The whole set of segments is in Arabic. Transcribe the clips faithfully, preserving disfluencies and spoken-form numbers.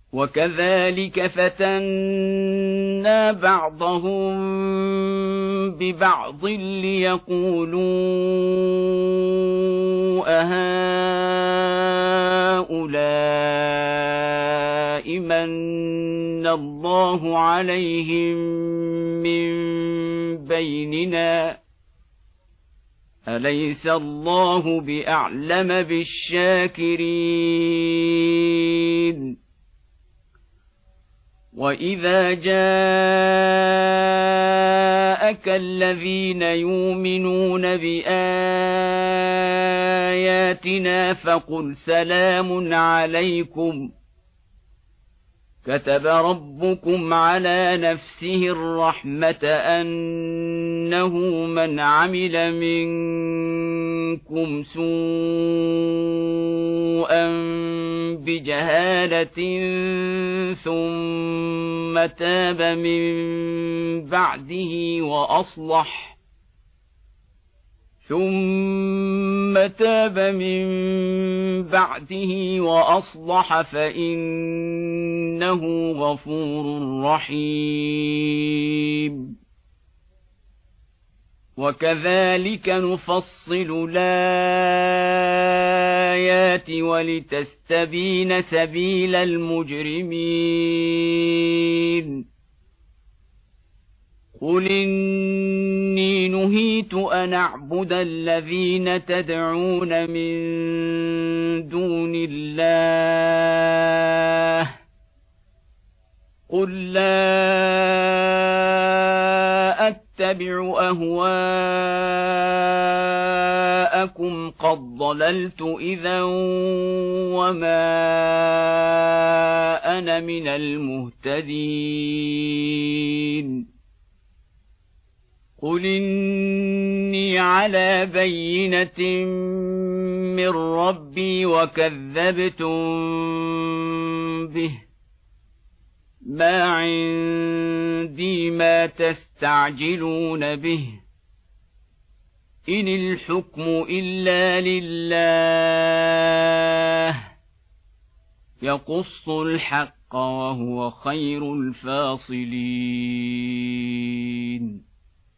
وكذلك فتنا بعضهم ببعض ليقولوا أهؤلاء من الله عليهم من بيننا أليس الله بأعلم بالشاكرين وإذا جاءك الذين يؤمنون بآياتنا فقل سلام عليكم كتب ربكم على نفسه الرحمة أنه من عمل منكم سوءا بجهالة ثم تاب من بعده وأصلح ثم تاب من بعده وأصلح فإنه غفور رحيم وكذلك نفصل الآيات ولتستبين سبيل المجرمين قل إني نهيت أن أعبد الذين تدعون من دون الله قل لا أتبع أهواءكم قد ضللت إذا وما أنا من المهتدين قل إني على بينة من ربي وكذبتم به ما عندي ما تستعجلون به إن الحكم إلا لله يقص الحق وهو خير الفاصلين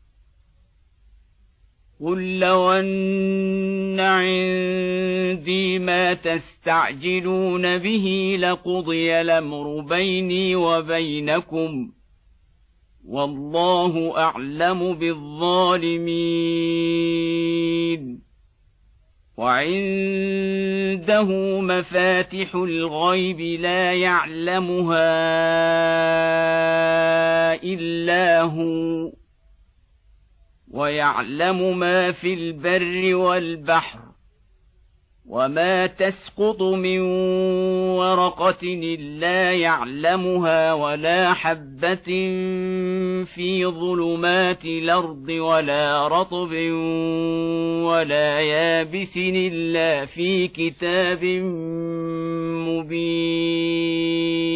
قل لو أن عندي ما تستعجلون به لقضي الأمر بيني وبينكم والله أعلم بالظالمين وعنده مفاتح الغيب لا يعلمها إلا هو ويعلم ما في البر والبحر وما تسقط من ورقة إلا يعلمها ولا حبة في ظلمات الأرض ولا رطب ولا يابس إلا في كتاب مبين